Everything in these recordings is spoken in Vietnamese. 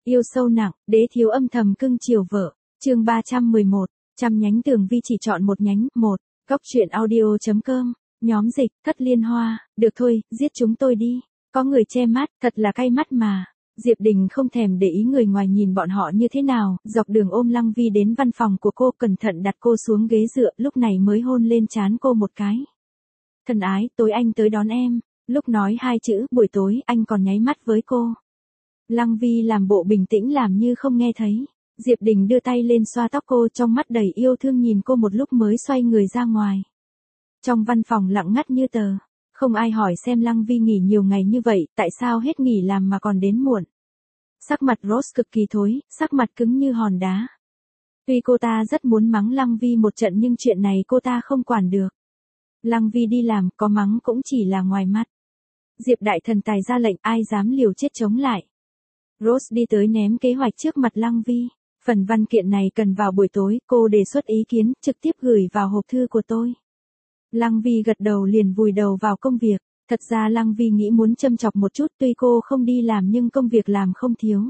Yêu sâu nặng, đế thiếu âm thầm cưng chiều vợ. Chương 311, trăm nhánh tường vi chỉ chọn một nhánh. Một, Góc truyện audio.com, nhóm dịch, Thất Liên Hoa, được thôi, giết chúng tôi đi. Có người che mắt, thật là cay mắt mà. Diệp Đình không thèm để ý người ngoài nhìn bọn họ như thế nào, dọc đường ôm Lăng Vi đến văn phòng của cô, cẩn thận đặt cô xuống ghế dựa, lúc này mới hôn lên trán cô một cái. Thân ái, tối anh tới đón em. Lúc nói hai chữ buổi tối, anh còn nháy mắt với cô. Lăng Vi làm bộ bình tĩnh làm như không nghe thấy. Diệp Đình đưa tay lên xoa tóc cô, trong mắt đầy yêu thương nhìn cô một lúc mới xoay người ra ngoài. Trong văn phòng lặng ngắt như tờ. Không ai hỏi xem Lăng Vi nghỉ nhiều ngày như vậy, tại sao hết nghỉ làm mà còn đến muộn. Sắc mặt Rose cực kỳ thối, sắc mặt cứng như hòn đá. Tuy cô ta rất muốn mắng Lăng Vi một trận nhưng chuyện này cô ta không quản được. Lăng Vi đi làm, có mắng cũng chỉ là ngoài mắt. Diệp đại thần tài ra lệnh, ai dám liều chết chống lại. Rose đi tới ném kế hoạch trước mặt Lăng Vi. Phần văn kiện này cần vào buổi tối, cô đề xuất ý kiến, trực tiếp gửi vào hộp thư của tôi. Lăng Vi gật đầu liền vùi đầu vào công việc. Thật ra Lăng Vi nghĩ muốn châm chọc một chút, tuy cô không đi làm nhưng công việc làm không thiếu.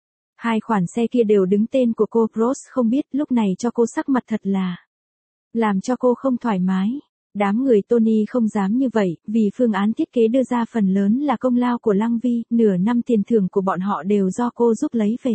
Hai khoản xe kia đều đứng tên của cô. Rose không biết, lúc này cho cô sắc mặt thật là làm cho cô không thoải mái. Đám người Tony không dám như vậy, vì phương án thiết kế đưa ra phần lớn là công lao của Lăng Vi, nửa năm tiền thưởng của bọn họ đều do cô giúp lấy về.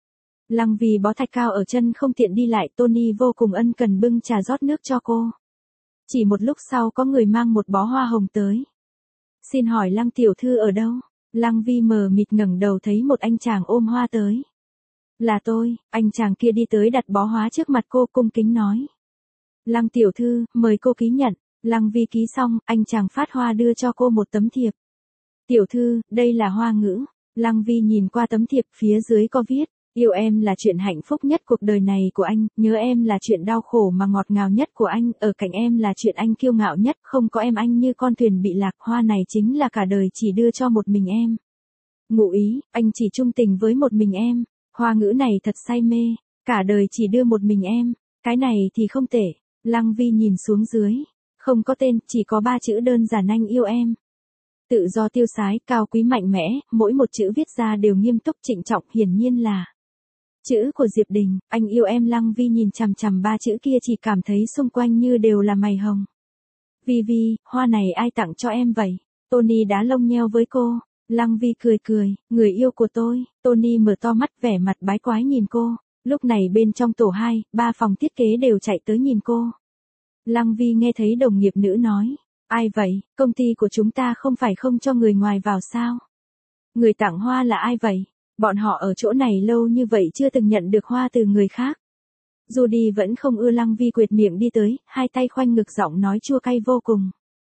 Lăng Vi bó thạch cao ở chân không tiện đi lại, Tony vô cùng ân cần bưng trà rót nước cho cô. Chỉ một lúc sau có người mang một bó hoa hồng tới. Xin hỏi Lăng tiểu thư ở đâu? Lăng Vi mờ mịt ngẩng đầu thấy một anh chàng ôm hoa tới. Là tôi. Anh chàng kia đi tới đặt bó hoa trước mặt cô, cung kính nói. Lăng tiểu thư, mời cô ký nhận. Lăng Vi ký xong, anh chàng phát hoa đưa cho cô một tấm thiệp. Tiểu thư, đây là hoa ngữ. Lăng Vi nhìn qua tấm thiệp, phía dưới có viết. Yêu em là chuyện hạnh phúc nhất cuộc đời này của anh, nhớ em là chuyện đau khổ mà ngọt ngào nhất của anh, ở cạnh em là chuyện anh kiêu ngạo nhất, không có em anh như con thuyền bị lạc, hoa này chính là cả đời chỉ đưa cho một mình em. Ngụ ý, anh chỉ trung tình với một mình em. Hoa ngữ này thật say mê, cả đời chỉ đưa một mình em, cái này thì không tệ. Lăng Vi nhìn xuống dưới, không có tên, chỉ có 3 chữ đơn giản, anh yêu em. Tự do tiêu sái, cao quý mạnh mẽ, mỗi một chữ viết ra đều nghiêm túc trịnh trọng, hiển nhiên là chữ của Diệp Đình. Anh yêu em. Lăng Vi nhìn chằm chằm 3 chữ kia, chỉ cảm thấy xung quanh như đều là mày hồng. Vi Vi, hoa này ai tặng cho em vậy? Tony đá lông nheo với cô. Lăng Vi cười cười, người yêu của tôi. Tony mở to mắt vẻ mặt bái quái nhìn cô. Lúc này bên trong tổ 2, 3 phòng thiết kế đều chạy tới nhìn cô. Lăng Vi nghe thấy đồng nghiệp nữ nói. Ai vậy, công ty của chúng ta không phải không cho người ngoài vào sao? Người tặng hoa là ai vậy? Bọn họ ở chỗ này lâu như vậy chưa từng nhận được hoa từ người khác. Judy vẫn không ưa. Lăng Vi quệt miệng đi tới, hai tay khoanh ngực, giọng nói chua cay vô cùng.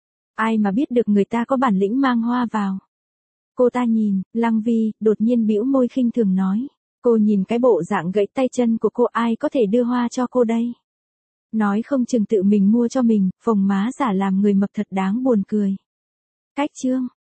Ai mà biết được người ta có bản lĩnh mang hoa vào. Cô ta nhìn, Lăng Vi, đột nhiên bĩu môi khinh thường nói. Cô nhìn cái bộ dạng gãy tay chân của cô, ai có thể đưa hoa cho cô đây? Nói không chừng tự mình mua cho mình, phồng má giả làm người mập thật đáng buồn cười. Cách chương.